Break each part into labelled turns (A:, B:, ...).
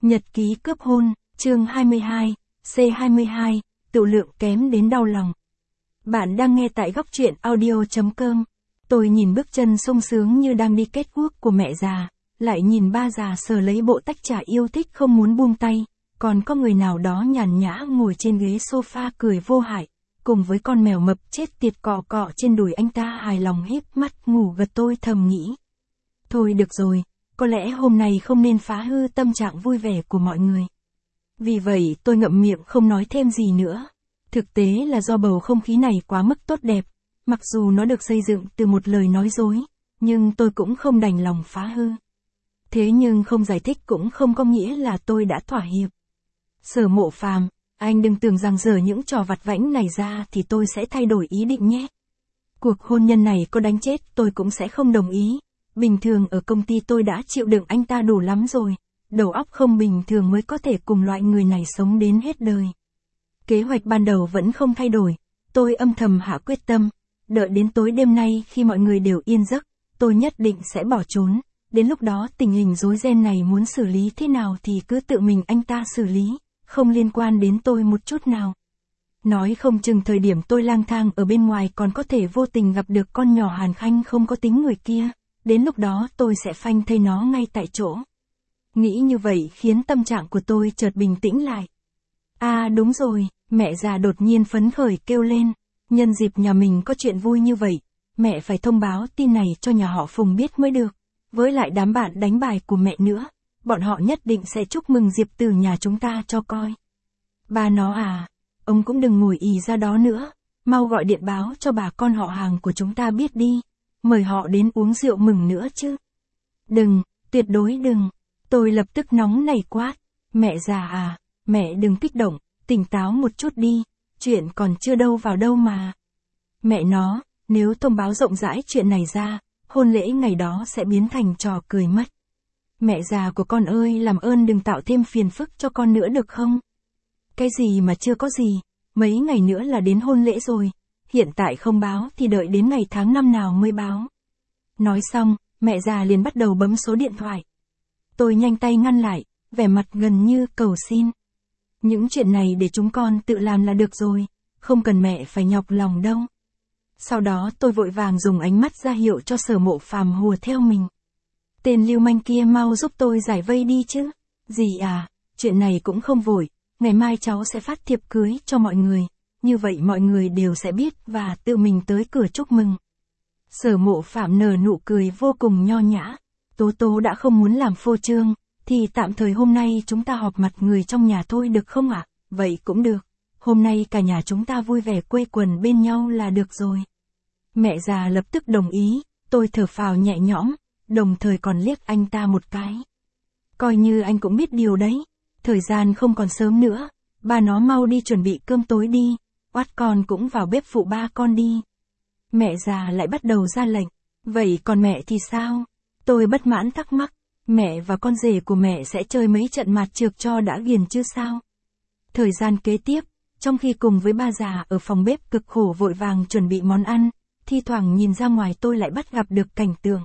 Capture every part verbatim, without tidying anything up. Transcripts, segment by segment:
A: Nhật ký cướp hôn, chương hai mươi hai, C hai mươi hai, tự lượng kém đến đau lòng. Bạn đang nghe tại góc truyện audio chấm com. Tôi nhìn bước chân sung sướng như đang đi kết quốc của mẹ già, lại nhìn ba già sờ lấy bộ tách trà yêu thích không muốn buông tay, còn có người nào đó nhàn nhã ngồi trên ghế sofa cười vô hại, cùng với con mèo mập chết tiệt cọ cọ trên đùi anh ta hài lòng híp mắt ngủ gật. Tôi thầm nghĩ. Thôi được rồi, có lẽ hôm nay không nên phá hư tâm trạng vui vẻ của mọi người. Vì vậy tôi ngậm miệng không nói thêm gì nữa. Thực tế là do bầu không khí này quá mức tốt đẹp, mặc dù nó được xây dựng từ một lời nói dối, nhưng tôi cũng không đành lòng phá hư. Thế nhưng không giải thích cũng không có nghĩa là tôi đã thỏa hiệp. Sở Mộ Phàm, anh đừng tưởng rằng giờ những trò vặt vãnh này ra thì tôi sẽ thay đổi ý định nhé. Cuộc hôn nhân này có đánh chết tôi cũng sẽ không đồng ý. Bình thường ở công ty tôi đã chịu đựng anh ta đủ lắm rồi, đầu óc không bình thường mới có thể cùng loại người này sống đến hết đời. Kế hoạch ban đầu vẫn không thay đổi, tôi âm thầm hạ quyết tâm, đợi đến tối đêm nay khi mọi người đều yên giấc, tôi nhất định sẽ bỏ trốn, đến lúc đó tình hình rối ren này muốn xử lý thế nào thì cứ tự mình anh ta xử lý, không liên quan đến tôi một chút nào. Nói không chừng thời điểm tôi lang thang ở bên ngoài còn có thể vô tình gặp được con nhỏ Hàn Khanh không có tính người kia. Đến lúc đó tôi sẽ phanh thây nó ngay tại chỗ. Nghĩ như vậy khiến tâm trạng của tôi chợt bình tĩnh lại. À đúng rồi, mẹ già đột nhiên phấn khởi kêu lên. Nhân dịp nhà mình có chuyện vui như vậy, mẹ phải thông báo tin này cho nhà họ Phùng biết mới được. Với lại đám bạn đánh bài của mẹ nữa, bọn họ nhất định sẽ chúc mừng Diệp Tử nhà chúng ta cho coi. Ba nó à, ông cũng đừng ngồi ì ra đó nữa, mau gọi điện báo cho bà con họ hàng của chúng ta biết đi. Mời họ đến uống rượu mừng nữa chứ. Đừng, tuyệt đối đừng. Tôi lập tức nóng nảy quát. Mẹ già à, mẹ đừng kích động, tỉnh táo một chút đi, chuyện còn chưa đâu vào đâu mà. Mẹ nó, nếu thông báo rộng rãi chuyện này ra, hôn lễ ngày đó sẽ biến thành trò cười mất. Mẹ già của con ơi, làm ơn đừng tạo thêm phiền phức cho con nữa được không? Cái gì mà chưa có gì, mấy ngày nữa là đến hôn lễ rồi. Hiện tại không báo thì đợi đến ngày tháng năm nào mới báo. Nói xong, mẹ già liền bắt đầu bấm số điện thoại. Tôi nhanh tay ngăn lại, vẻ mặt gần như cầu xin. Những chuyện này để chúng con tự làm là được rồi, không cần mẹ phải nhọc lòng đâu. Sau đó tôi vội vàng dùng ánh mắt ra hiệu cho Sở Mộ Phàm hùa theo mình. Tên lưu manh kia mau giúp tôi giải vây đi chứ. Dì à, chuyện này cũng không vội, ngày mai cháu sẽ phát thiệp cưới cho mọi người. Như vậy mọi người đều sẽ biết và tự mình tới cửa chúc mừng. Sở Mộ Phàm nở nụ cười vô cùng nho nhã. Tố Tố đã không muốn làm phô trương, thì tạm thời hôm nay chúng ta họp mặt người trong nhà thôi được không ạ? À? Vậy cũng được. Hôm nay cả nhà chúng ta vui vẻ quây quần bên nhau là được rồi. Mẹ già lập tức đồng ý, tôi thở phào nhẹ nhõm, đồng thời còn liếc anh ta một cái. Coi như anh cũng biết điều đấy. Thời gian không còn sớm nữa, ba nó mau đi chuẩn bị cơm tối đi. Oát con cũng vào bếp phụ ba con đi. Mẹ già lại bắt đầu ra lệnh. Vậy còn mẹ thì sao? Tôi bất mãn thắc mắc. Mẹ và con rể của mẹ sẽ chơi mấy trận mạt trược cho đã ghiền chứ sao? Thời gian kế tiếp, trong khi cùng với ba già ở phòng bếp cực khổ vội vàng chuẩn bị món ăn, thi thoảng nhìn ra ngoài tôi lại bắt gặp được cảnh tượng.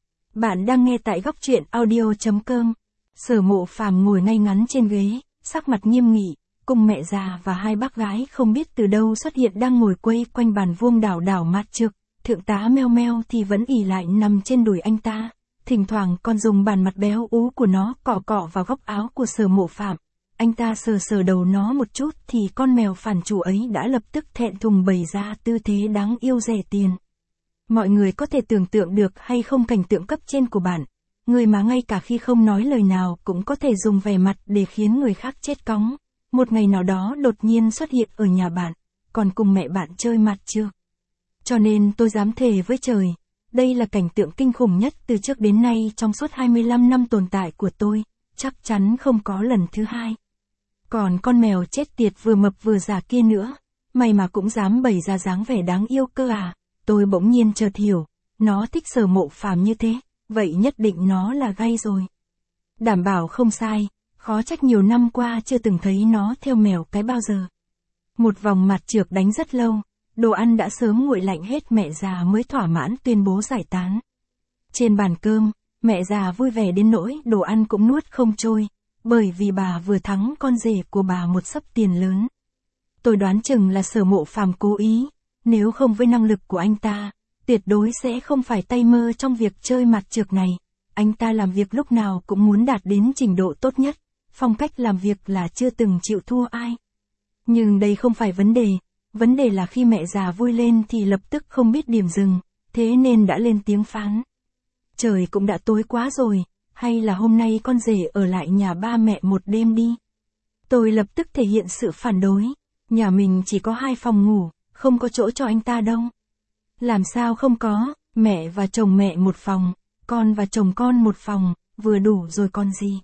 A: Bạn đang nghe tại góc truyện audio chấm com. Sở Mộ Phàm ngồi ngay ngắn trên ghế, sắc mặt nghiêm nghị. Cùng mẹ già và hai bác gái không biết từ đâu xuất hiện đang ngồi quây quanh bàn vuông đảo đảo mạt trược. Thượng tá Meo Meo thì vẫn ỉ lại nằm trên đùi anh ta, thỉnh thoảng còn dùng bàn mặt béo ú của nó cọ cọ vào góc áo của Sở Mộ Phàm. Anh ta sờ sờ đầu nó một chút thì con mèo phản chủ ấy đã lập tức thẹn thùng bày ra tư thế đáng yêu rẻ tiền. Mọi người có thể tưởng tượng được hay không cảnh tượng cấp trên của bạn, người mà ngay cả khi không nói lời nào cũng có thể dùng vẻ mặt để khiến người khác chết cóng. Một ngày nào đó đột nhiên xuất hiện ở nhà bạn, còn cùng mẹ bạn chơi mặt trược. Cho nên tôi dám thề với trời, đây là cảnh tượng kinh khủng nhất từ trước đến nay trong suốt hai mươi lăm năm tồn tại của tôi, chắc chắn không có lần thứ hai. Còn con mèo chết tiệt vừa mập vừa già kia nữa, mày mà cũng dám bày ra dáng vẻ đáng yêu cơ à? Tôi bỗng nhiên chợt hiểu, nó thích Sở Mộ Phàm như thế, vậy nhất định nó là gay rồi. Đảm bảo không sai. Khó trách nhiều năm qua chưa từng thấy nó theo mèo cái bao giờ. Một vòng mặt trược đánh rất lâu, đồ ăn đã sớm nguội lạnh hết, mẹ già mới thỏa mãn tuyên bố giải tán. Trên bàn cơm, mẹ già vui vẻ đến nỗi đồ ăn cũng nuốt không trôi, bởi vì bà vừa thắng con rể của bà một xấp tiền lớn. Tôi đoán chừng là Sở Mộ Phàm cố ý, nếu không với năng lực của anh ta, tuyệt đối sẽ không phải tay mơ trong việc chơi mặt trược này. Anh ta làm việc lúc nào cũng muốn đạt đến trình độ tốt nhất, phong cách làm việc là chưa từng chịu thua ai. Nhưng đây không phải vấn đề, vấn đề là khi mẹ già vui lên thì lập tức không biết điểm dừng, thế nên đã lên tiếng phán. Trời cũng đã tối quá rồi, hay là hôm nay con rể ở lại nhà ba mẹ một đêm đi. Tôi lập tức thể hiện sự phản đối, nhà mình chỉ có hai phòng ngủ, không có chỗ cho anh ta đâu. Làm sao không có, mẹ và chồng mẹ một phòng, con và chồng con một phòng, vừa đủ rồi còn gì.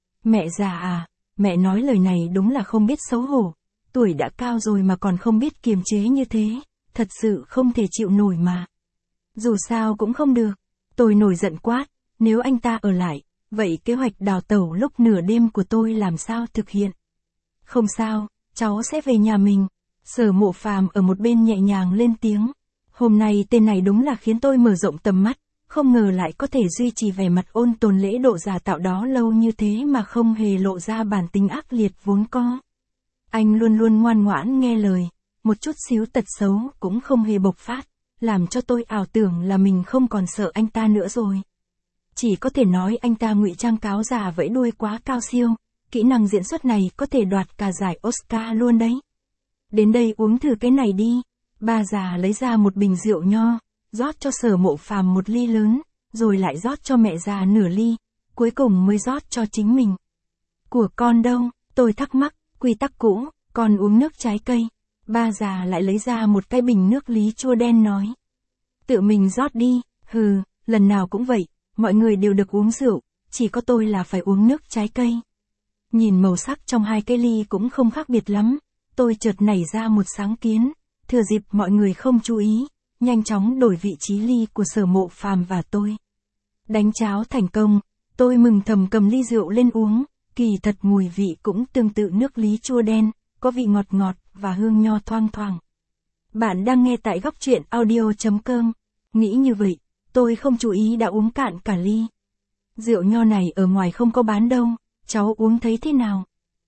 A: Mẹ già à, mẹ nói lời này đúng là không biết xấu hổ, tuổi đã cao rồi mà còn không biết kiềm chế như thế, thật sự không thể chịu nổi mà. Dù sao cũng không được, tôi nổi giận quát, nếu anh ta ở lại, vậy kế hoạch đào tẩu lúc nửa đêm của tôi làm sao thực hiện? Không sao, cháu sẽ về nhà mình. Sở Mộ Phàm ở một bên nhẹ nhàng lên tiếng. Hôm nay tên này đúng là khiến tôi mở rộng tầm mắt, không ngờ lại có thể duy trì vẻ mặt ôn tồn lễ độ giả tạo đó lâu như thế mà không hề lộ ra bản tính ác liệt vốn có. Anh luôn luôn ngoan ngoãn nghe lời, một chút xíu tật xấu cũng không hề bộc phát, làm cho tôi ảo tưởng là mình không còn sợ anh ta nữa rồi. Chỉ có thể nói anh ta ngụy trang cáo già vẫy đuôi quá cao siêu, kỹ năng diễn xuất này có thể đoạt cả giải Oscar luôn đấy. Đến đây uống thử cái này đi. Bà già lấy ra một bình rượu nho, rót cho Sở Mộ Phàm một ly lớn, rồi lại rót cho mẹ già nửa ly, cuối cùng mới rót cho chính mình. Của con đâu? Tôi thắc mắc, quy tắc cũ, con uống nước trái cây. Bà già lại lấy ra một cái bình nước lý chua đen nói. Tự mình rót đi, hừ, lần nào cũng vậy, mọi người đều được uống rượu, chỉ có tôi là phải uống nước trái cây. Nhìn màu sắc trong hai cái ly cũng không khác biệt lắm, tôi chợt nảy ra một sáng kiến, thừa dịp mọi người không chú ý, nhanh chóng đổi vị trí ly của Sở Mộ Phàm và tôi. Đánh cháo thành công, tôi mừng thầm cầm ly rượu lên uống, kỳ thật mùi vị cũng tương tự nước lý chua đen, có vị ngọt ngọt và hương nho thoang thoảng. Bạn đang nghe tại góc truyện audio chấm com. Nghĩ như vậy, tôi không chú ý đã uống cạn cả ly. Rượu nho này ở ngoài không có bán đâu, cháu uống thấy thế nào?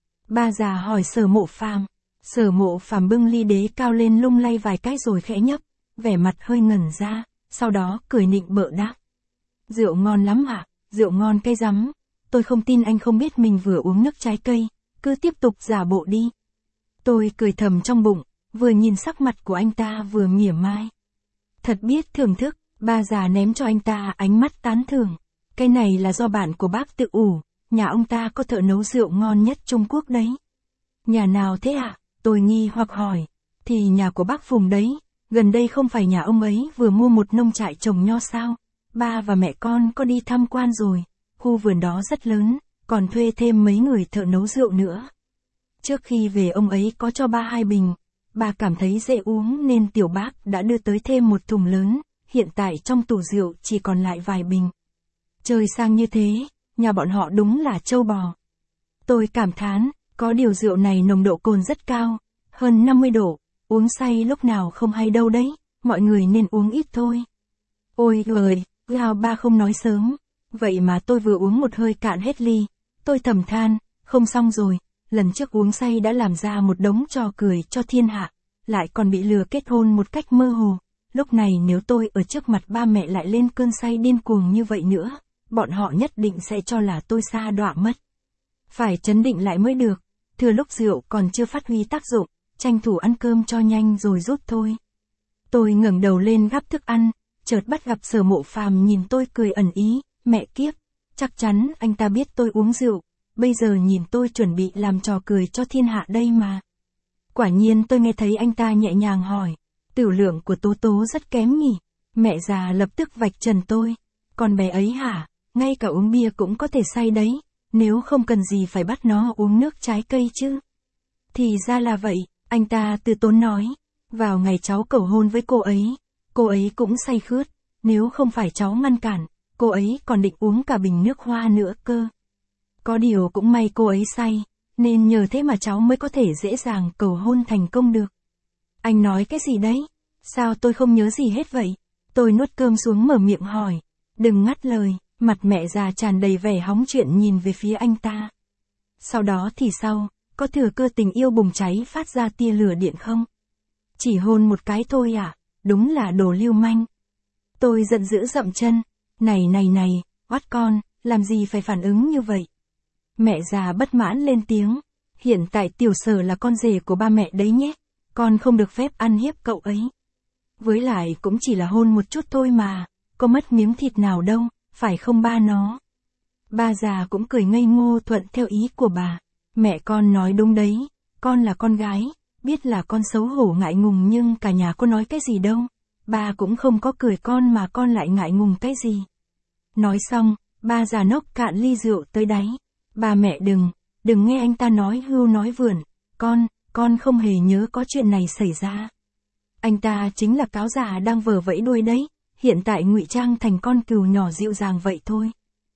A: Bà già hỏi Sở Mộ Phàm. Sở Mộ Phàm bưng ly đế cao lên lung lay vài cái rồi khẽ nhấp, vẻ mặt hơi ngẩn ra, sau đó cười nịnh bợ đáp. Rượu ngon lắm ạ, rượu ngon cây rắm, tôi không tin anh không biết mình vừa uống nước trái cây, cứ tiếp tục giả bộ đi. Tôi cười thầm trong bụng, vừa nhìn sắc mặt của anh ta vừa mỉa mai. Thật biết thưởng thức, bà già ném cho anh ta ánh mắt tán thưởng. Cái này là do bạn của bác tự ủ, nhà ông ta có thợ nấu rượu ngon nhất Trung Quốc đấy. Nhà nào thế ạ? À? Tôi nghi hoặc hỏi. Thì nhà của bác Phùng đấy, gần đây không phải nhà ông ấy vừa mua một nông trại trồng nho sao? Ba và mẹ con có đi tham quan rồi, khu vườn đó rất lớn, còn thuê thêm mấy người thợ nấu rượu nữa. Trước khi về ông ấy có cho ba hai bình, bà cảm thấy dễ uống nên tiểu bác đã đưa tới thêm một thùng lớn, hiện tại trong tủ rượu chỉ còn lại vài bình. Trời sang như thế, nhà bọn họ đúng là trâu bò. Tôi cảm thán, có điều rượu này nồng độ cồn rất cao, hơn năm mươi độ, uống say lúc nào không hay đâu đấy, mọi người nên uống ít thôi. Ôi giời, gào ba không nói sớm, vậy mà tôi vừa uống một hơi cạn hết ly, tôi thầm than, không xong rồi, lần trước uống say đã làm ra một đống trò cười cho thiên hạ, lại còn bị lừa kết hôn một cách mơ hồ, lúc này nếu tôi ở trước mặt ba mẹ lại lên cơn say điên cuồng như vậy nữa, bọn họ nhất định sẽ cho là tôi sa đọa mất. Phải trấn định lại mới được, thừa lúc rượu còn chưa phát huy tác dụng, tranh thủ ăn cơm cho nhanh rồi rút thôi. Tôi ngẩng đầu lên gắp thức ăn, chợt bắt gặp Sở Mộ Phàm nhìn tôi cười ẩn ý, mẹ kiếp, chắc chắn anh ta biết tôi uống rượu, bây giờ nhìn tôi chuẩn bị làm trò cười cho thiên hạ đây mà. Quả nhiên tôi nghe thấy anh ta nhẹ nhàng hỏi, tửu lượng của Tố Tố rất kém nhỉ? Mẹ già lập tức vạch trần tôi, con bé ấy hả, ngay cả uống bia cũng có thể say đấy, nếu không cần gì phải bắt nó uống nước trái cây chứ. Thì ra là vậy, anh ta từ tốn nói, vào ngày cháu cầu hôn với cô ấy, cô ấy cũng say khướt, nếu không phải cháu ngăn cản, cô ấy còn định uống cả bình nước hoa nữa cơ. Có điều cũng may cô ấy say, nên nhờ thế mà cháu mới có thể dễ dàng cầu hôn thành công được. Anh nói cái gì đấy? Sao tôi không nhớ gì hết vậy? Tôi nuốt cơm xuống mở miệng hỏi. Đừng ngắt lời, mặt mẹ già tràn đầy vẻ hóng chuyện nhìn về phía anh ta. Sau đó thì sao, có thừa cơ tình yêu bùng cháy phát ra tia lửa điện không? Chỉ hôn một cái thôi à, đúng là đồ lưu manh. Tôi giận dữ dậm chân, này này này, oát con, làm gì phải phản ứng như vậy? Mẹ già bất mãn lên tiếng, hiện tại tiểu Sở là con rể của ba mẹ đấy nhé, con không được phép ăn hiếp cậu ấy. Với lại cũng chỉ là hôn một chút thôi mà, có mất miếng thịt nào đâu, phải không ba nó? Ba già cũng cười ngây ngô thuận theo ý của bà. Mẹ con nói đúng đấy, con là con gái, biết là con xấu hổ ngại ngùng nhưng cả nhà có nói cái gì đâu. Ba cũng không có cười con mà con lại ngại ngùng cái gì. Nói xong, ba già nốc cạn ly rượu tới đáy. Ba mẹ đừng, đừng nghe anh ta nói hưu nói vượn, con, con không hề nhớ có chuyện này xảy ra. Anh ta chính là cáo già đang vờ vẫy đuôi đấy, hiện tại ngụy trang thành con cừu nhỏ dịu dàng vậy thôi.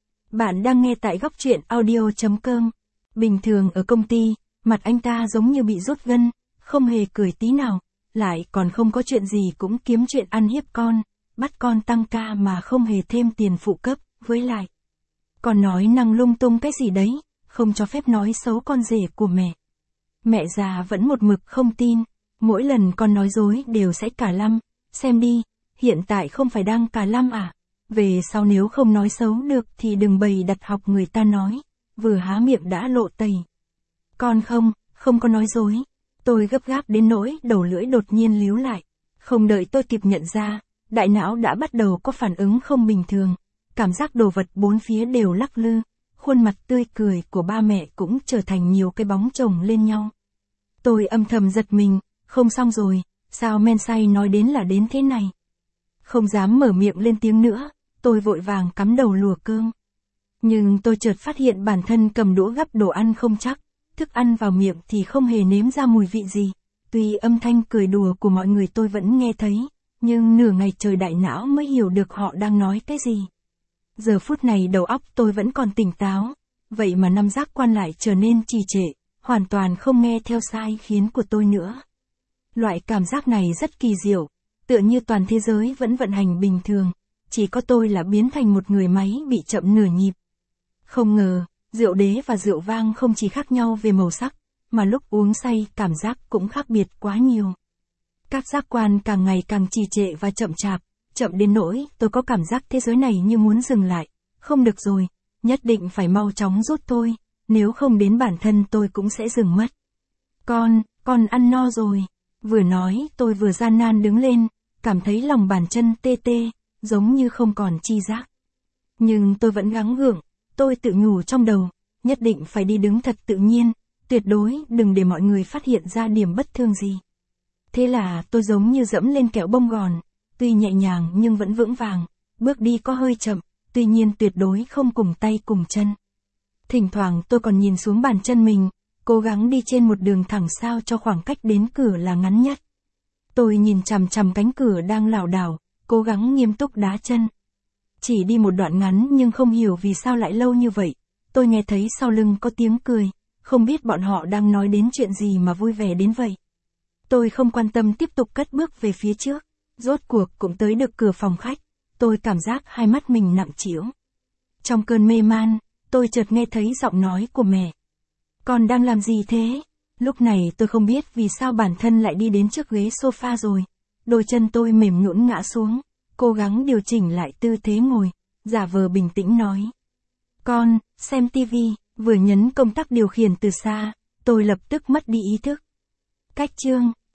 A: Bạn đang nghe tại góc truyện audio chấm com. Bình thường ở công ty, mặt anh ta giống như bị rút gân, không hề cười tí nào, lại còn không có chuyện gì cũng kiếm chuyện ăn hiếp con, bắt con tăng ca mà không hề thêm tiền phụ cấp, với lại. Còn nói năng lung tung cái gì đấy, không cho phép nói xấu con rể của mẹ. Mẹ già vẫn một mực không tin, mỗi lần con nói dối đều sẽ cả lăm, xem đi, hiện tại không phải đang cả lăm à, về sau nếu không nói xấu được thì đừng bày đặt học người ta nói, vừa há miệng đã lộ tẩy. Con không, không có nói dối. Tôi gấp gáp đến nỗi đầu lưỡi đột nhiên líu lại. Không đợi tôi kịp nhận ra, đại não đã bắt đầu có phản ứng không bình thường. Cảm giác đồ vật bốn phía đều lắc lư. Khuôn mặt tươi cười của ba mẹ cũng trở thành nhiều cái bóng chồng lên nhau. Tôi âm thầm giật mình, không xong rồi, sao men say nói đến là đến thế này. Không dám mở miệng lên tiếng nữa, tôi vội vàng cắm đầu lùa cơm. Nhưng tôi chợt phát hiện bản thân cầm đũa gắp đồ ăn không chắc. Thức ăn vào miệng thì không hề nếm ra mùi vị gì. Tuy âm thanh cười đùa của mọi người tôi vẫn nghe thấy, nhưng nửa ngày trời đại não mới hiểu được họ đang nói cái gì. Giờ phút này đầu óc tôi vẫn còn tỉnh táo, vậy mà năm giác quan lại trở nên trì trệ, hoàn toàn không nghe theo sai khiến của tôi nữa. Loại cảm giác này rất kỳ diệu, tựa như toàn thế giới vẫn vận hành bình thường, chỉ có tôi là biến thành một người máy bị chậm nửa nhịp. Không ngờ, rượu đế và rượu vang không chỉ khác nhau về màu sắc, mà lúc uống say cảm giác cũng khác biệt quá nhiều. Các giác quan càng ngày càng trì trệ và chậm chạp, chậm đến nỗi tôi có cảm giác thế giới này như muốn dừng lại. Không được rồi, nhất định phải mau chóng rút thôi, nếu không đến bản thân tôi cũng sẽ dừng mất. Con, con ăn no rồi. Vừa nói tôi vừa gian nan đứng lên, cảm thấy lòng bàn chân tê tê, giống như không còn chi giác. Nhưng tôi vẫn gắng gượng. Tôi tự nhủ trong đầu, nhất định phải đi đứng thật tự nhiên, tuyệt đối đừng để mọi người phát hiện ra điểm bất thường gì. Thế là tôi giống như dẫm lên kẹo bông gòn, tuy nhẹ nhàng nhưng vẫn vững vàng, bước đi có hơi chậm, tuy nhiên tuyệt đối không cùng tay cùng chân. Thỉnh thoảng tôi còn nhìn xuống bàn chân mình, cố gắng đi trên một đường thẳng sao cho khoảng cách đến cửa là ngắn nhất. Tôi nhìn chằm chằm cánh cửa đang lảo đảo, cố gắng nghiêm túc đá chân. Chỉ đi một đoạn ngắn nhưng không hiểu vì sao lại lâu như vậy, tôi nghe thấy sau lưng có tiếng cười, không biết bọn họ đang nói đến chuyện gì mà vui vẻ đến vậy. Tôi không quan tâm tiếp tục cất bước về phía trước, rốt cuộc cũng tới được cửa phòng khách, tôi cảm giác hai mắt mình nặng trĩu. Trong cơn mê man, tôi chợt nghe thấy giọng nói của mẹ. Con đang làm gì thế? Lúc này tôi không biết vì sao bản thân lại đi đến trước ghế sofa rồi, đôi chân tôi mềm nhũn ngã xuống. Cố gắng điều chỉnh lại tư thế ngồi, giả vờ bình tĩnh nói. Con, xem tivi, vừa nhấn công tắc điều khiển từ xa, tôi lập tức mất đi ý thức. Cách chương